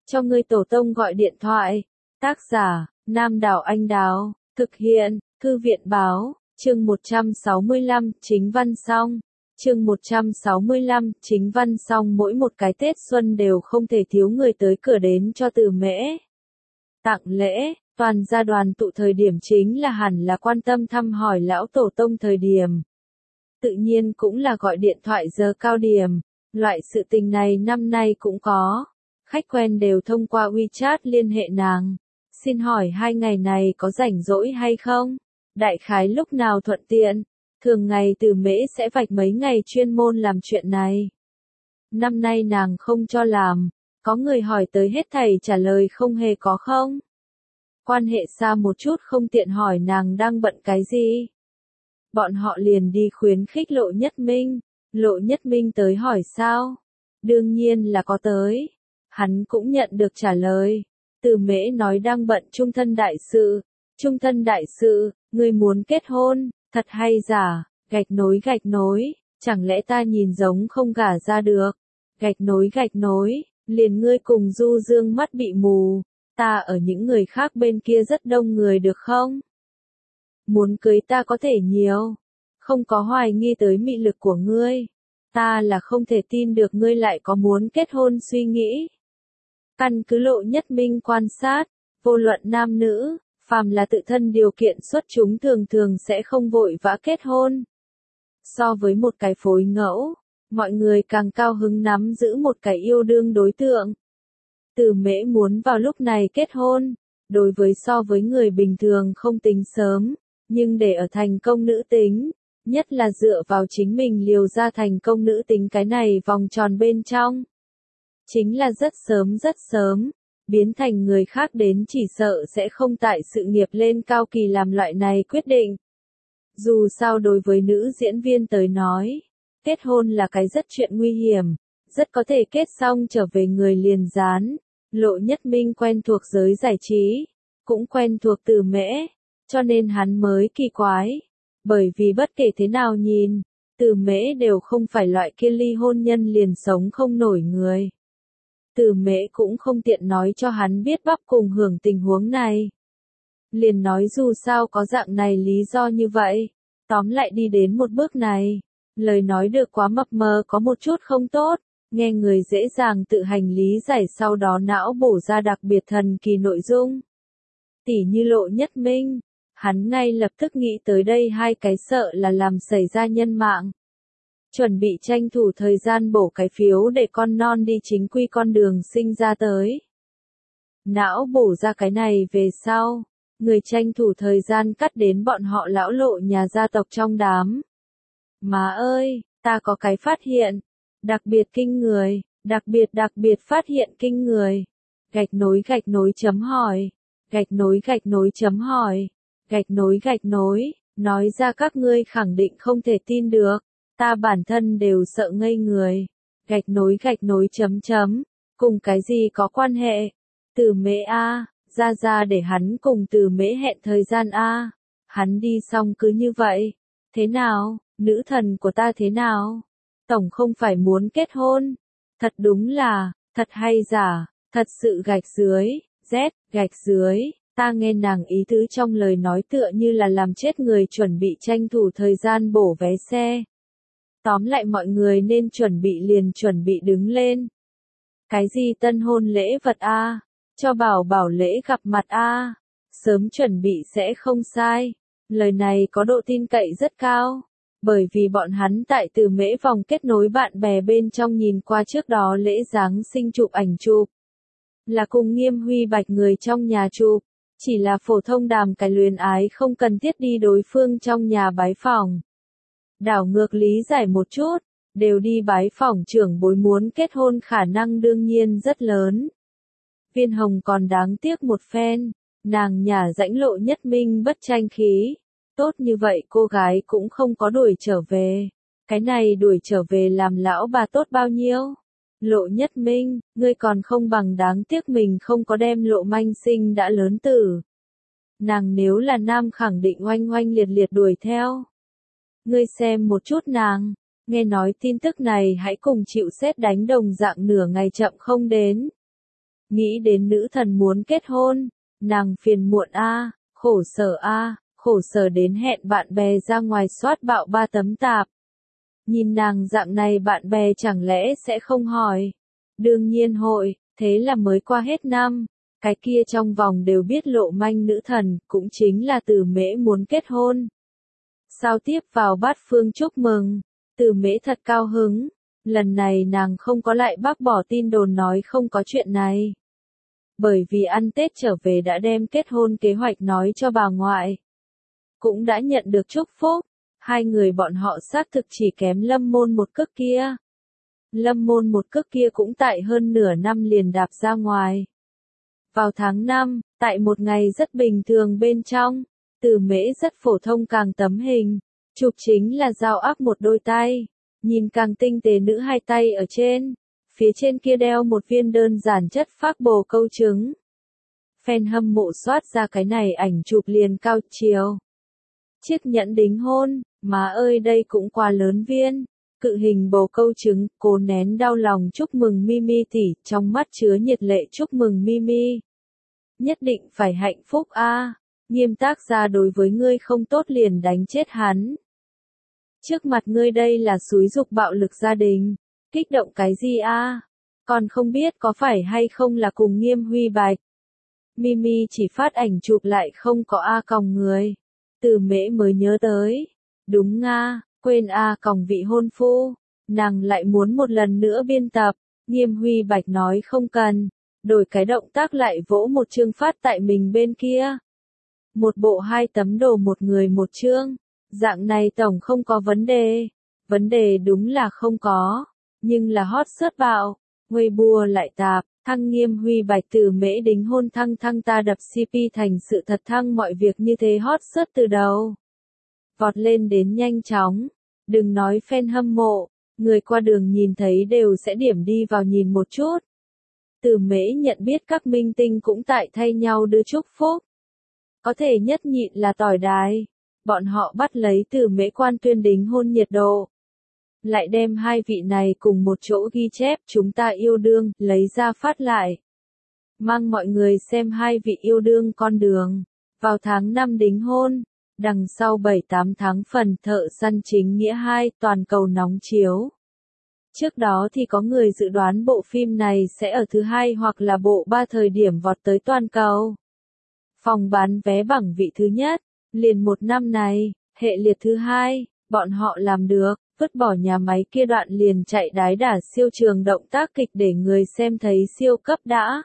cho ngươi tổ tông gọi điện thoại. Tác giả, Nam Đảo Anh Đào, thực hiện, Thư viện báo, chương 165, chính văn xong. Chương 165, chính văn xong. Mỗi một cái Tết Xuân đều không thể thiếu người tới cửa đến cho Từ Mễ tặng lễ, toàn gia đoàn tụ thời điểm chính là hẳn là quan tâm thăm hỏi lão tổ tông thời điểm. Tự nhiên cũng là gọi điện thoại giờ cao điểm, loại sự tình này năm nay cũng có. Khách quen đều thông qua WeChat liên hệ nàng. Xin hỏi 2 ngày này có rảnh rỗi hay không? Đại khái lúc nào thuận tiện? Thường ngày Từ Mễ sẽ vạch mấy ngày chuyên môn làm chuyện này. Năm nay nàng không cho làm, có người hỏi tới hết thảy trả lời không hề có không. Quan hệ xa một chút không tiện hỏi nàng đang bận cái gì. Bọn họ liền đi khuyến khích Lộ Nhất Minh. Lộ Nhất Minh tới hỏi sao? Đương nhiên là có tới. Hắn cũng nhận được trả lời. Từ Mễ nói đang bận trung thân đại sự. Trung thân đại sự, ngươi muốn kết hôn, thật hay giả? Gạch nối, chẳng lẽ ta nhìn giống không gả ra được? Gạch nối, liền ngươi cùng Du Dương mắt bị mù, ta ở những người khác bên kia rất đông người được không? Muốn cưới ta có thể nhiều, không có hoài nghi tới mị lực của ngươi, ta là không thể tin được ngươi lại có muốn kết hôn suy nghĩ. Căn cứ Lộ Nhất Minh quan sát, vô luận nam nữ, phàm là tự thân điều kiện xuất chúng thường thường sẽ không vội vã kết hôn. So với một cái phối ngẫu, mọi người càng cao hứng nắm giữ một cái yêu đương đối tượng. Từ Mễ muốn vào lúc này kết hôn, đối với so với người bình thường không tính sớm, nhưng để ở thành công nữ tính, nhất là dựa vào chính mình liều ra thành công nữ tính cái này vòng tròn bên trong. Chính là rất sớm, biến thành người khác đến chỉ sợ sẽ không tại sự nghiệp lên cao kỳ làm loại này quyết định. Dù sao đối với nữ diễn viên tới nói, kết hôn là cái rất chuyện nguy hiểm, rất có thể kết xong trở về người liền gián. Lộ Nhất Minh quen thuộc giới giải trí, cũng quen thuộc Từ Mễ, cho nên hắn mới kỳ quái. Bởi vì bất kể thế nào nhìn, Từ Mễ đều không phải loại kia ly hôn nhân liền sống không nổi người. Từ Mễ cũng không tiện nói cho hắn biết bắp cùng hưởng tình huống này. Liền nói dù sao có dạng này lý do như vậy, tóm lại đi đến một bước này, lời nói được quá mập mờ có một chút không tốt, nghe người dễ dàng tự hành lý giải sau đó não bổ ra đặc biệt thần kỳ nội dung. Tỉ như Lộ Nhất Minh, hắn ngay lập tức nghĩ tới đây hai cái sợ là làm xảy ra nhân mạng. Chuẩn bị tranh thủ thời gian bổ cái phiếu để con non đi chính quy con đường sinh ra tới. Não bổ ra cái này về sau, người tranh thủ thời gian cắt đến bọn họ lão Lộ nhà gia tộc trong đám. Má ơi, ta có cái phát hiện, đặc biệt kinh người, đặc biệt phát hiện kinh người. Gạch nối chấm hỏi, gạch nối chấm hỏi, gạch nối, nói ra các ngươi khẳng định không thể tin được, ta bản thân đều sợ ngây người. Gạch nối chấm chấm, cùng cái gì có quan hệ? Từ Mễ a, ra để hắn cùng Từ Mễ hẹn thời gian a. Hắn đi xong cứ như vậy. Thế nào, nữ thần của ta thế nào? Tổng không phải muốn kết hôn. Thật đúng là, thật hay giả, thật sự gạch dưới, gạch dưới, ta nghe nàng ý tứ trong lời nói tựa như là làm chết người chuẩn bị tranh thủ thời gian bổ vé xe. Tóm lại mọi người nên chuẩn bị liền chuẩn bị đứng lên. Cái gì tân hôn lễ vật a? Cho bảo lễ gặp mặt a? Sớm chuẩn bị sẽ không sai. Lời này có độ tin cậy rất cao. Bởi vì bọn hắn tại Từ Mễ vòng kết nối bạn bè bên trong nhìn qua trước đó lễ Giáng sinh chụp ảnh chụp. Là cùng Nghiêm Huy Bạch người trong nhà chụp. Chỉ là phổ thông đàm cái luyến ái không cần thiết đi đối phương trong nhà bái phỏng. Đảo ngược lý giải một chút, đều đi bái phỏng trưởng bối muốn kết hôn khả năng đương nhiên rất lớn. Viên Hồng còn đáng tiếc một phen, nàng nhả rãnh Lộ Nhất Minh bất tranh khí. Tốt như vậy cô gái cũng không có đuổi trở về. Cái này đuổi trở về làm lão bà tốt bao nhiêu? Lộ Nhất Minh, ngươi còn không bằng đáng tiếc mình không có đem Lộ Manh sinh đã lớn tử. Nàng nếu là nam khẳng định oanh oanh liệt liệt đuổi theo. Ngươi xem một chút nàng, nghe nói tin tức này hãy cùng chịu sét đánh đồng dạng nửa ngày chậm không đến. Nghĩ đến nữ thần muốn kết hôn, nàng phiền muộn a, khổ sở a, khổ sở đến hẹn bạn bè ra ngoài soát bạo 3 tấm tạp. Nhìn nàng dạng này bạn bè chẳng lẽ sẽ không hỏi? Đương nhiên hội, thế là mới qua hết năm, cái kia trong vòng đều biết lộ manh nữ thần, cũng chính là Từ Mễ muốn kết hôn. Sao tiếp vào bát phương chúc mừng, Từ Mễ thật cao hứng, lần này nàng không có lại bác bỏ tin đồn nói không có chuyện này. Bởi vì ăn Tết trở về đã đem kết hôn kế hoạch nói cho bà ngoại. Cũng đã nhận được chúc phúc, hai người bọn họ xác thực chỉ kém Lâm Môn một cước kia. Lâm Môn một cước kia cũng tại hơn nửa năm liền đạp ra ngoài. Vào tháng 5, tại một ngày rất bình thường bên trong, Từ Mễ rất phổ thông càng tấm hình, chụp chính là dao áp một đôi tay, nhìn càng tinh tế nữ hai tay ở trên, phía trên kia đeo một viên đơn giản chất phác bồ câu trứng. Fan hâm mộ soát ra cái này ảnh chụp liền cao chiều. Chiếc nhẫn đính hôn, má ơi đây cũng quá lớn viên. Cự hình bồ câu trứng, cố nén đau lòng chúc mừng Mimi tỷ, trong mắt chứa nhiệt lệ chúc mừng Mimi. Nhất định phải hạnh phúc a, nghiêm tác ra đối với ngươi không tốt liền đánh chết hắn. Trước mặt ngươi đây là xúi giục bạo lực gia đình, kích động cái gì a? Còn không biết có phải hay không là cùng Nghiêm Huy Bạch. Mimi chỉ phát ảnh chụp lại không có A còng người. Từ Mễ mới nhớ tới. Đúng nga, quên A còng vị hôn phu. Nàng lại muốn một lần nữa biên tập. Nghiêm Huy Bạch nói không cần. Đổi cái động tác lại vỗ một chương phát tại mình bên kia. Một bộ 2 tấm đồ một người một chương. Dạng này tổng không có vấn đề. Vấn đề đúng là không có. Nhưng là hot search bạo. Weibo lại tạp. Thăng Nghiêm Huy Bạch Từ Mễ đính hôn thăng ta đập CP thành sự thật thăng mọi việc như thế hot search từ đầu. Vọt lên đến nhanh chóng. Đừng nói fan hâm mộ. Người qua đường nhìn thấy đều sẽ điểm đi vào nhìn một chút. Từ Mễ nhận biết các minh tinh cũng tại thay nhau đưa chúc phúc. Có thể nhất nhịn là tỏi đài. Bọn họ bắt lấy Từ Mễ quan tuyên đính hôn nhiệt độ. Lại đem hai vị này cùng một chỗ ghi chép chúng ta yêu đương, lấy ra phát lại. Mang mọi người xem hai vị yêu đương con đường. Vào tháng 5 đính hôn, đằng sau 7-8 tháng phần Thợ Săn Chính Nghĩa 2 toàn cầu nóng chiếu. Trước đó thì có người dự đoán bộ phim này sẽ ở thứ 2 hoặc là bộ 3 thời điểm vọt tới toàn cầu. Phòng bán vé bảng vị thứ nhất, liền một năm này, hệ liệt thứ 2, bọn họ làm được. Vứt bỏ nhà máy kia đoạn liền chạy đái đả siêu trường động tác kịch để người xem thấy siêu cấp đã.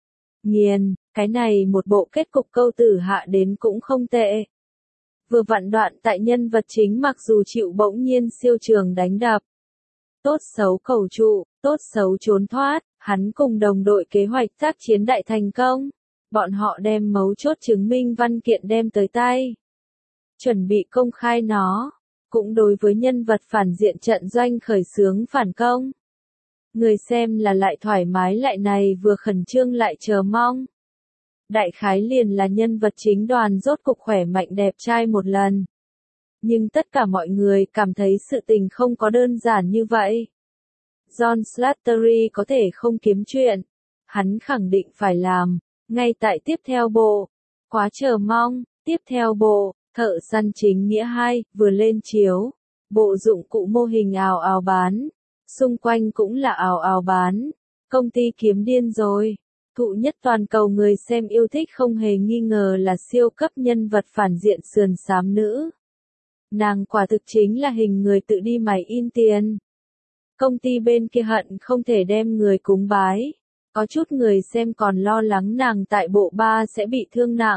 Nghiền, cái này một bộ kết cục câu tử hạ đến cũng không tệ. Vừa vặn đoạn tại nhân vật chính mặc dù chịu bỗng nhiên siêu trường đánh đập. Tốt xấu cầu trụ, tốt xấu trốn thoát, hắn cùng đồng đội kế hoạch tác chiến đại thành công. Bọn họ đem mấu chốt chứng minh văn kiện đem tới tay. Chuẩn bị công khai nó. Cũng đối với nhân vật phản diện trận doanh khởi xướng phản công. Người xem là lại thoải mái lại này vừa khẩn trương lại chờ mong. Đại khái liền là nhân vật chính đoàn rốt cục khỏe mạnh đẹp trai một lần. Nhưng tất cả mọi người cảm thấy sự tình không có đơn giản như vậy. John Slattery có thể không kiếm chuyện. Hắn khẳng định phải làm. Ngay tại tiếp theo bộ. Quá chờ mong. Tiếp theo bộ. Thợ Săn Chính Nghĩa 2, vừa lên chiếu. Bộ dụng cụ mô hình ào ào bán. Xung quanh cũng là ào ào bán. Công ty kiếm điên rồi. Thụ nhất toàn cầu người xem yêu thích không hề nghi ngờ là siêu cấp nhân vật phản diện sườn xám nữ. Nàng quả thực chính là hình người tự đi mày in tiền. Công ty bên kia hận không thể đem người cúng bái. Có chút người xem còn lo lắng nàng tại bộ 3 sẽ bị thương nặng.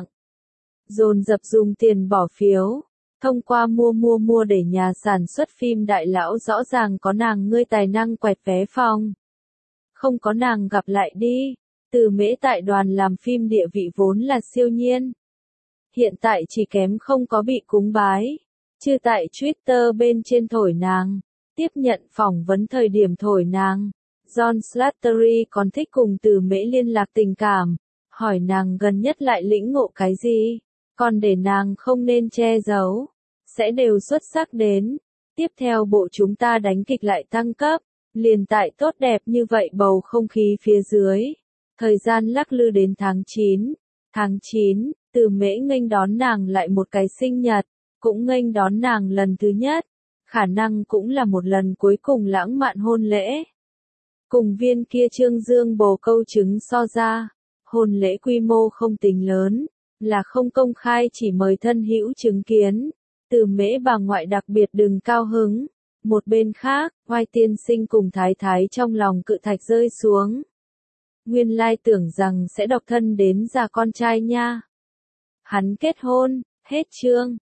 Dồn dập dùng tiền bỏ phiếu, thông qua mua để nhà sản xuất phim đại lão rõ ràng có nàng ngươi tài năng quẹt vé phòng. Không có nàng gặp lại đi, Từ Mễ tại đoàn làm phim địa vị vốn là siêu nhiên. Hiện tại chỉ kém không có bị cúng bái, chứ tại Twitter bên trên thổi nàng, tiếp nhận phỏng vấn thời điểm thổi nàng. John Slattery còn thích cùng Từ Mễ liên lạc tình cảm, hỏi nàng gần nhất lại lĩnh ngộ cái gì. Còn để nàng không nên che giấu, sẽ đều xuất sắc đến. Tiếp theo bộ chúng ta đánh kịch lại tăng cấp, liền tại tốt đẹp như vậy bầu không khí phía dưới. Thời gian lắc lư đến tháng 9. Tháng 9, Từ Mễ nghênh đón nàng lại một cái sinh nhật, cũng nghênh đón nàng lần thứ nhất, khả năng cũng là một lần cuối cùng lãng mạn hôn lễ. Cùng viên kia trương dương bồ câu trứng so ra, hôn lễ quy mô không tính lớn, là không công khai chỉ mời thân hữu chứng kiến. Từ Mễ bà ngoại đặc biệt đừng cao hứng. Một bên khác, Oai tiên sinh cùng thái thái trong lòng cự thạch rơi xuống. Nguyên lai tưởng rằng sẽ độc thân đến già con trai nha. Hắn kết hôn, hết chương.